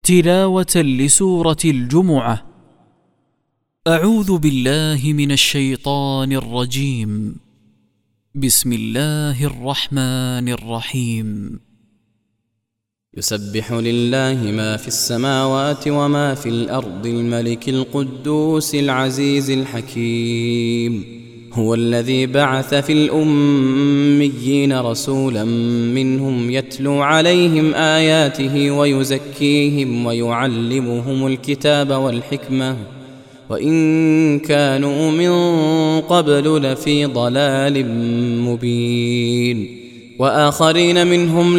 تلاوة لسورة الجمعة. أعوذ بالله من الشيطان الرجيم. بسم الله الرحمن الرحيم. يسبح لله ما في السماوات وما في الأرض الملك القدوس العزيز الحكيم. هو الذي بعث في الأميين رسولا منهم يتلو عليهم آياته ويزكيهم ويعلمهم الكتاب والحكمة وإن كانوا من قبل لفي ضلال مبين. وآخرين منهم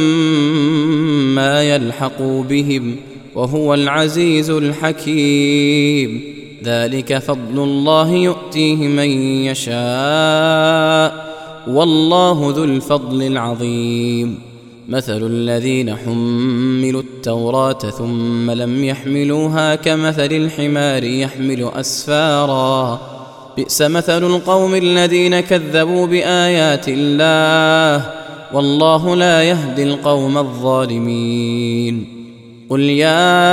لما يلحقوا بهم وهو العزيز الحكيم. ذلك فضل الله يؤتيه من يشاء والله ذو الفضل العظيم. مثل الذين حملوا التوراة ثم لم يحملوها كمثل الحمار يحمل أسفارا بئس مثل القوم الذين كذبوا بآيات الله والله لا يهدي القوم الظالمين. قل يا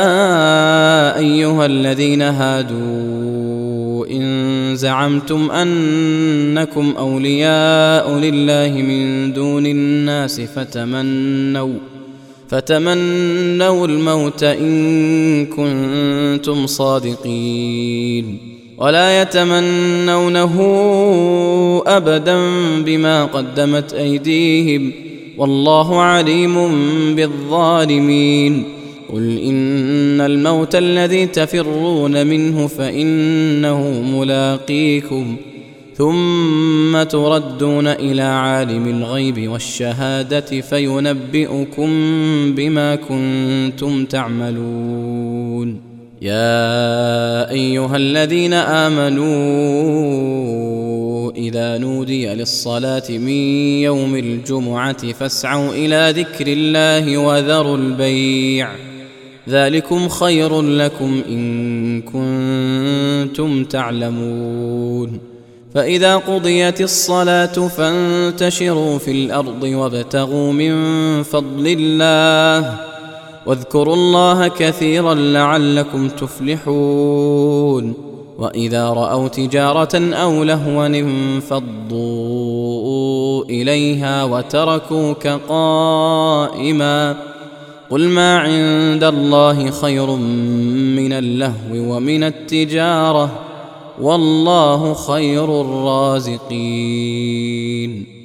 أيها الذين هادوا إن زعمتم أنكم أولياء لله من دون الناس فتمنوا الموت إن كنتم صادقين ولا يتمنونه أبدا بما قدمت أيديهم والله عليم بالظالمين. قل إن الموت الذي تفرون منه فإنه ملاقيكم ثم تردون إلى عالم الغيب والشهادة فينبئكم بما كنتم تعملون. يا أيها الذين آمنوا إذا نودي للصلاة من يوم الجمعة فاسعوا إلى ذكر الله وذروا البيع ذلكم خير لكم إن كنتم تعلمون. فإذا قضيت الصلاة فانتشروا في الأرض وابتغوا من فضل الله واذكروا الله كثيرا لعلكم تفلحون. وإذا رأوا تجارة أو لهوا انفضوا إليها وتركوك قائما قل ما عند الله خير من اللهو ومن التجارة والله خير الرازقين.